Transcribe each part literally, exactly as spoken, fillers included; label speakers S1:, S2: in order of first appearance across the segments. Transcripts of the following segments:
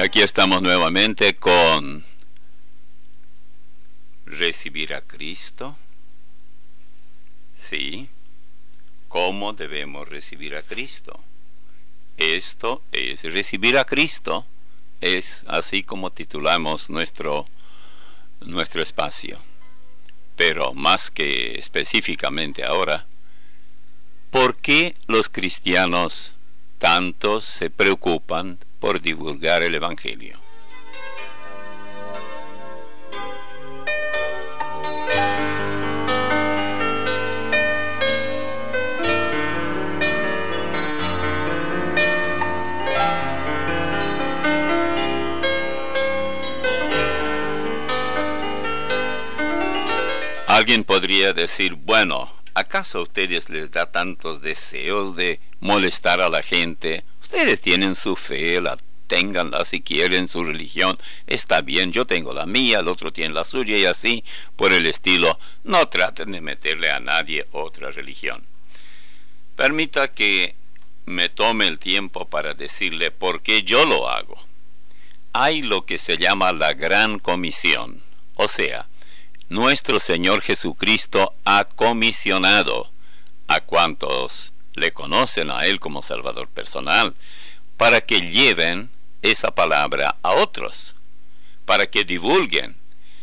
S1: aquí estamos nuevamente con recibir a Cristo. Sí, ¿cómo debemos recibir a Cristo? Esto es recibir a Cristo, es así como titulamos nuestro, nuestro espacio. Pero más que específicamente ahora, ¿por qué los cristianos tantos se preocupan por divulgar el Evangelio? Alguien podría decir, bueno, ¿acaso a ustedes les da tantos deseos de molestar a la gente? Ustedes tienen su fe, la ténganla si quieren, su religión está bien, yo tengo la mía, el otro tiene la suya y así por el estilo. No traten de meterle a nadie otra religión. Permita que me tome el tiempo para decirle por qué yo lo hago. Hay lo que se llama la Gran Comisión, o sea, nuestro Señor Jesucristo ha comisionado a cuantos le conocen a Él como Salvador personal para que lleven esa palabra a otros, para que divulguen.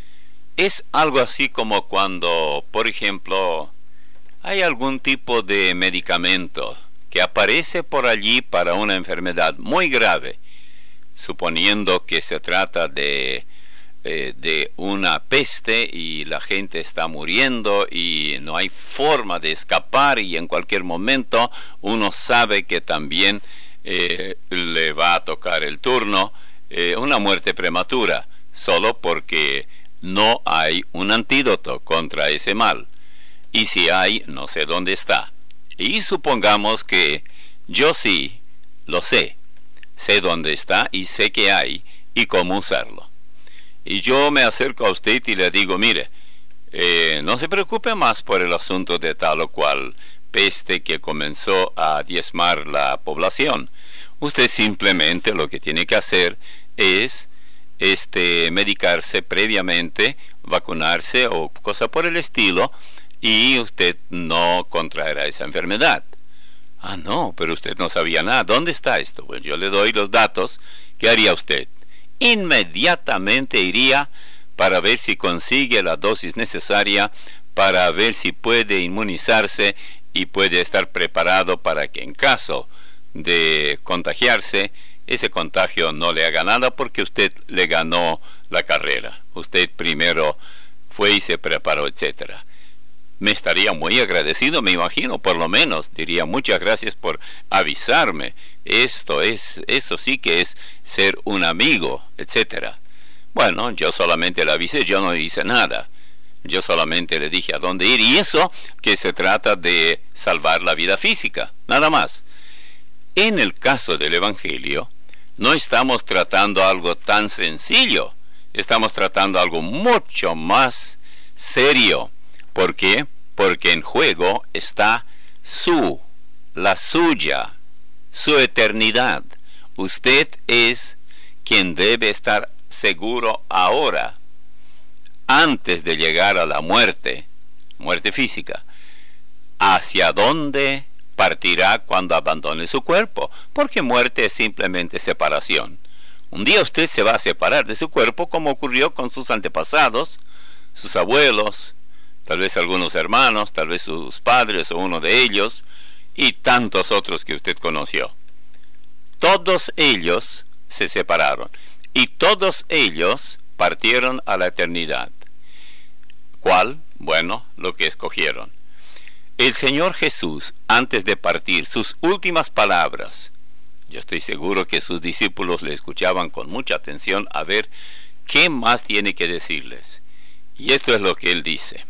S1: Es algo así como cuando, por ejemplo, hay algún tipo de medicamento que aparece por allí para una enfermedad muy grave, suponiendo que se trata de Eh, de una peste y la gente está muriendo y no hay forma de escapar y en cualquier momento uno sabe que también eh, le va a tocar el turno, eh, una muerte prematura, solo porque no hay un antídoto contra ese mal. Y si hay, no sé dónde está. Y supongamos que yo sí lo sé, sé dónde está y sé que hay y cómo usarlo. Y yo me acerco a usted y le digo, mire, eh, no se preocupe más por el asunto de tal o cual peste que comenzó a diezmar la población. Usted simplemente lo que tiene que hacer es este, medicarse previamente, vacunarse o cosa por el estilo, y usted no contraerá esa enfermedad. Ah, no, pero usted no sabía nada. ¿Dónde está esto? Pues yo le doy los datos. ¿Qué haría usted? Inmediatamente iría para ver si consigue la dosis necesaria, para ver si puede inmunizarse y puede estar preparado para que en caso de contagiarse, ese contagio no le haga nada porque usted le ganó la carrera. Usted primero fue y se preparó, etcétera. Me estaría muy agradecido, me imagino, por lo menos. Diría, muchas gracias por avisarme. Esto es, eso sí que es ser un amigo, etcétera. Bueno, yo solamente le avisé, yo no hice nada. Yo solamente le dije a dónde ir. Y eso que se trata de salvar la vida física, nada más. En el caso del Evangelio, no estamos tratando algo tan sencillo. Estamos tratando algo mucho más serio. ¿Por qué? Porque en juego está su, la suya, su eternidad. Usted es quien debe estar seguro ahora, antes de llegar a la muerte, muerte física, hacia dónde partirá cuando abandone su cuerpo, porque muerte es simplemente separación. Un día usted se va a separar de su cuerpo, como ocurrió con sus antepasados, sus abuelos, tal vez algunos hermanos, tal vez sus padres o uno de ellos, y tantos otros que usted conoció. Todos ellos se separaron, y todos ellos partieron a la eternidad. ¿Cuál? Bueno, lo que escogieron. El Señor Jesús, antes de partir, sus últimas palabras, yo estoy seguro que sus discípulos le escuchaban con mucha atención a ver qué más tiene que decirles. Y esto es lo que Él dice.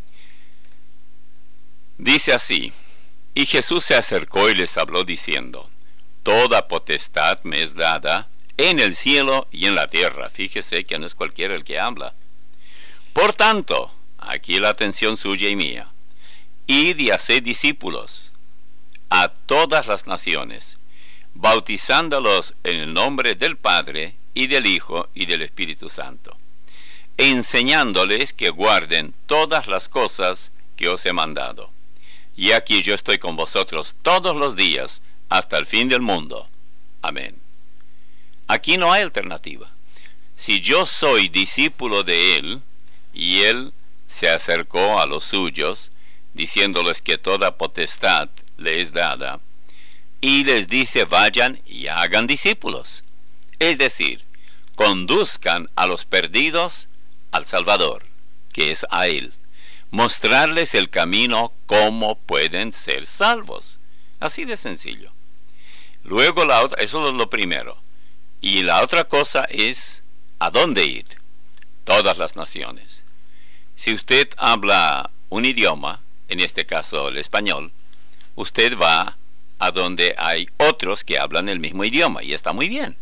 S1: Dice así, y Jesús se acercó y les habló diciendo, toda potestad me es dada en el cielo y en la tierra. Fíjese que no es cualquiera el que habla. Por tanto, aquí la atención suya y mía, id y haced discípulos a todas las naciones, bautizándolos en el nombre del Padre y del Hijo y del Espíritu Santo, enseñándoles que guarden todas las cosas que os he mandado. Y aquí yo estoy con vosotros todos los días hasta el fin del mundo. Amén. Aquí no hay alternativa. Si yo soy discípulo de Él, y Él se acercó a los suyos, diciéndoles que toda potestad le es dada, y les dice, vayan y hagan discípulos. Es decir, conduzcan a los perdidos al Salvador, que es a Él. Mostrarles el camino cómo pueden ser salvos. Así de sencillo. Luego, la otra, eso es lo primero. Y la otra cosa es, ¿a dónde ir? Todas las naciones. Si usted habla un idioma, en este caso el español, usted va a donde hay otros que hablan el mismo idioma, y está muy bien.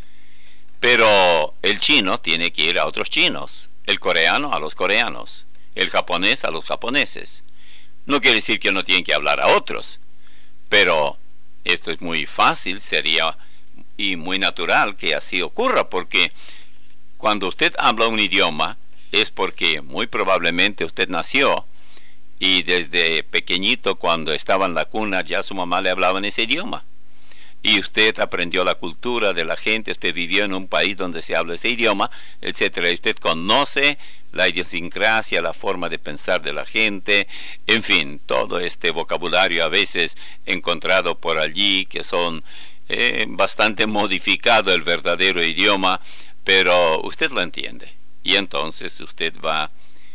S1: Pero el chino tiene que ir a otros chinos, el coreano a los coreanos, el japonés a los japoneses. No quiere decir que no tienen que hablar a otros, pero esto es muy fácil, sería y muy natural que así ocurra, porque cuando usted habla un idioma es porque muy probablemente usted nació y desde pequeñito, cuando estaba en la cuna, ya su mamá le hablaba en ese idioma. Y usted aprendió la cultura de la gente, usted vivió en un país donde se habla ese idioma, etcétera. Y usted conoce la idiosincrasia, la forma de pensar de la gente, en fin, todo este vocabulario a veces encontrado por allí, que son eh, bastante modificado el verdadero idioma, pero usted lo entiende. Y entonces usted va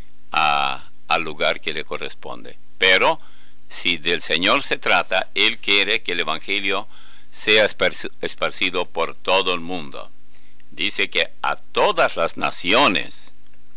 S1: a al lugar que le corresponde. Pero si del Señor se trata, Él quiere que el Evangelio sea esparcido por todo el mundo. Dice que a todas las naciones.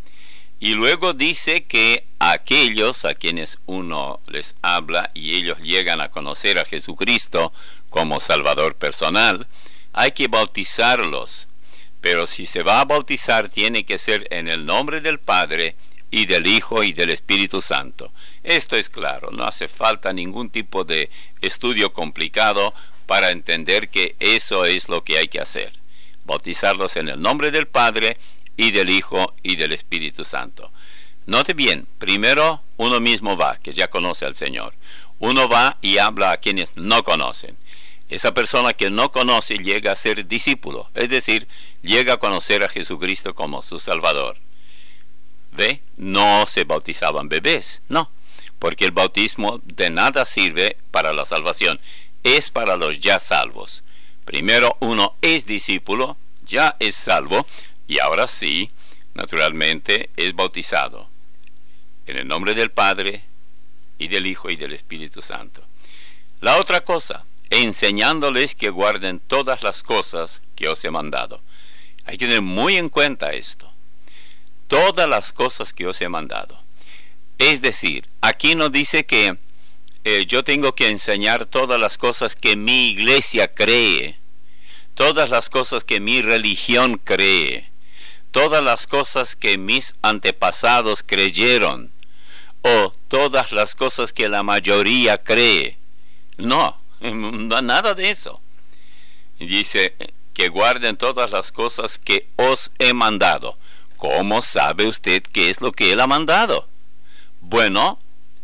S1: Y luego dice que a aquellos a quienes uno les habla y ellos llegan a conocer a Jesucristo como Salvador personal, hay que bautizarlos. Pero si se va a bautizar, tiene que ser en el nombre del Padre, y del Hijo y del Espíritu Santo. Esto es claro, no hace falta ningún tipo de estudio complicado para entender que eso es lo que hay que hacer. Bautizarlos en el nombre del Padre y del Hijo y del Espíritu Santo. Note bien, primero uno mismo va, que ya conoce al Señor. Uno va y habla a quienes no conocen. Esa persona que no conoce llega a ser discípulo, es decir, llega a conocer a Jesucristo como su Salvador. ¿Ve? No se bautizaban bebés, no, porque el bautismo de nada sirve para la salvación, es para los ya salvos. Primero uno es discípulo, ya es salvo, y ahora sí, naturalmente, es bautizado en el nombre del Padre, y del Hijo, y del Espíritu Santo. La otra cosa, enseñándoles que guarden todas las cosas que os he mandado. Hay que tener muy en cuenta esto. Todas las cosas que os he mandado. Es decir, aquí no dice que eh, yo tengo que enseñar todas las cosas que mi iglesia cree, todas las cosas que mi religión cree, todas las cosas que mis antepasados creyeron, o todas las cosas que la mayoría cree. No, no nada de eso. Dice que guarden todas las cosas que os he mandado. ¿Cómo sabe usted qué es lo que Él ha mandado? Bueno,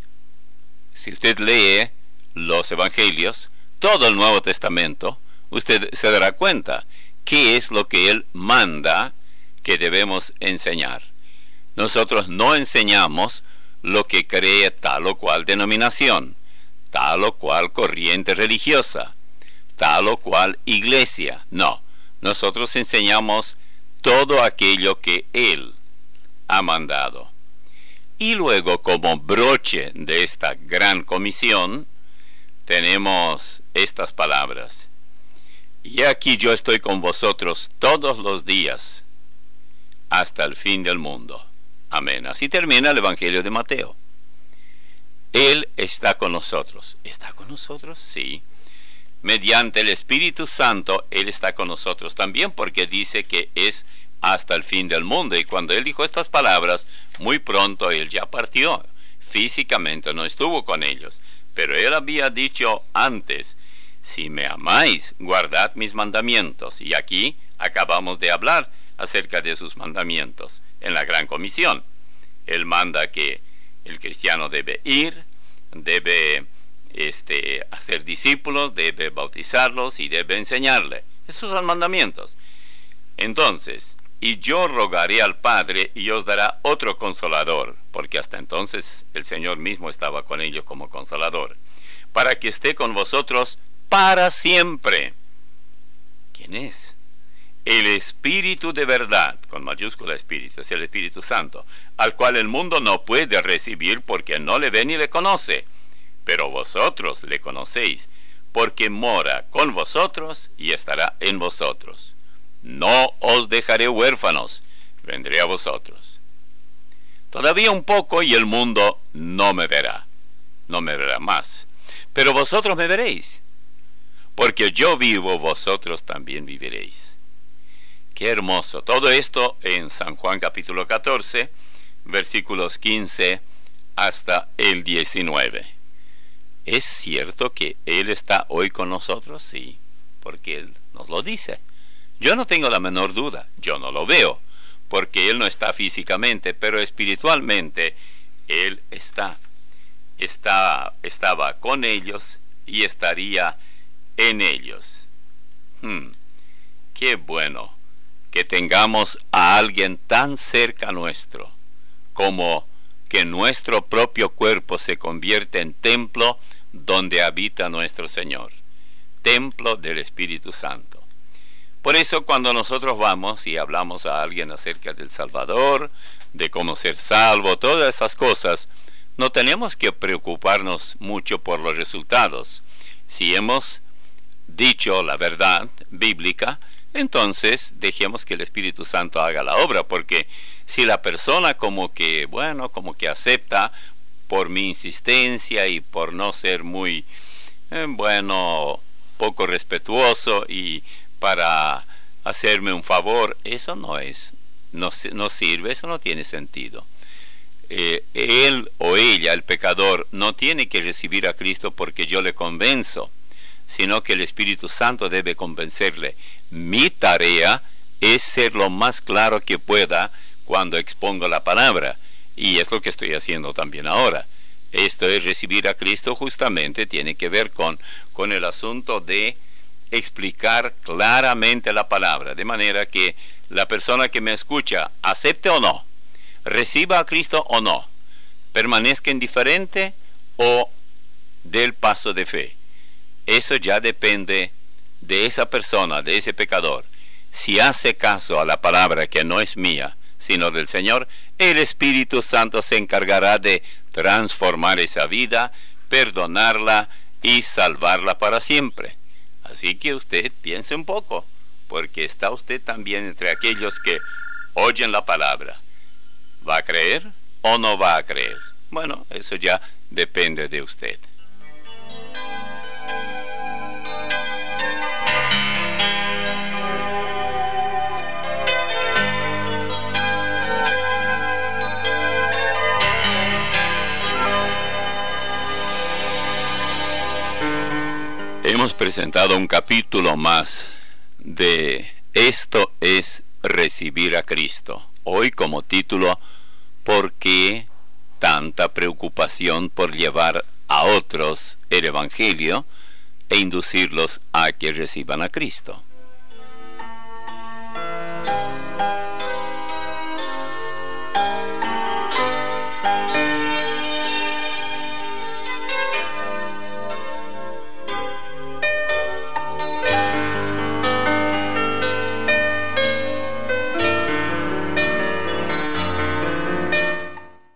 S1: si usted lee los Evangelios, todo el Nuevo Testamento, usted se dará cuenta qué es lo que Él manda que debemos enseñar. Nosotros no enseñamos lo que cree tal o cual denominación, tal o cual corriente religiosa, tal o cual iglesia. No, nosotros enseñamos todo aquello que Él ha mandado. Y luego, como broche de esta gran comisión, tenemos estas palabras: y aquí yo estoy con vosotros todos los días hasta el fin del mundo. Amén. Así termina el Evangelio de Mateo. Él está con nosotros. ¿Está con nosotros? Sí. Mediante el Espíritu Santo, Él está con nosotros también, porque dice que es hasta el fin del mundo. Y cuando Él dijo estas palabras, muy pronto Él ya partió. Físicamente no estuvo con ellos, pero Él había dicho antes: si me amáis, guardad mis mandamientos. Y aquí Acabamos de hablar acerca de sus mandamientos en la Gran Comisión. Él manda que el cristiano debe ir, debe este, hacer discípulos, debe bautizarlos y debe enseñarle. Esos son mandamientos. Entonces, y yo rogaré al Padre y os dará otro consolador, porque hasta entonces el Señor mismo estaba con ellos como consolador, para que esté con vosotros para siempre. ¿Quién es? El Espíritu de verdad, con mayúscula Espíritu, es el Espíritu Santo, al cual el mundo no puede recibir porque no le ve ni le conoce, pero vosotros le conocéis, porque mora con vosotros y estará en vosotros. No os dejaré huérfanos, vendré a vosotros. Todavía un poco y el mundo no me verá, no me verá más, pero vosotros me veréis, porque yo vivo, vosotros también viviréis. Qué hermoso. Todo esto en San Juan capítulo catorce, versículos quince hasta el diecinueve. ¿Es cierto que Él está hoy con nosotros? Sí, porque Él nos lo dice. Yo no tengo la menor duda, yo no lo veo, porque Él no está físicamente, pero espiritualmente Él está. está estaba con ellos y estaría en ellos. Hmm, qué bueno que tengamos a alguien tan cerca nuestro, como que nuestro propio cuerpo se convierte en templo donde habita nuestro Señor, templo del Espíritu Santo. Por eso cuando nosotros vamos y hablamos a alguien acerca del Salvador, de cómo ser salvo, todas esas cosas, no tenemos que preocuparnos mucho por los resultados. Si hemos dicho la verdad bíblica, entonces dejemos que el Espíritu Santo haga la obra, porque si la persona como que, bueno, como que acepta por mi insistencia y por no ser muy, eh, bueno, poco respetuoso y para hacerme un favor, eso no es, no, no sirve, eso no tiene sentido. Eh, él o ella, el pecador, no tiene que recibir a Cristo porque yo le convenzo, sino que el Espíritu Santo debe convencerle. Mi tarea es ser lo más claro que pueda cuando expongo la palabra, y es lo que estoy haciendo también ahora. Esto es recibir a Cristo, justamente tiene que ver con, con el asunto de explicar claramente la palabra, de manera que la persona que me escucha acepte o no, reciba a Cristo o no, permanezca indiferente o dé el paso de fe. Eso ya depende de esa persona, de ese pecador. Si hace caso a la palabra que no es mía, sino del Señor, el Espíritu Santo se encargará de transformar esa vida, perdonarla y salvarla para siempre. Así que usted piense un poco, porque está usted también entre aquellos que oyen la palabra. ¿Va a creer o no va a creer? Bueno, eso ya depende de usted. Hemos presentado un capítulo más de Esto es recibir a Cristo. Hoy como título, ¿por qué tanta preocupación por llevar a otros el Evangelio e inducirlos a que reciban a Cristo?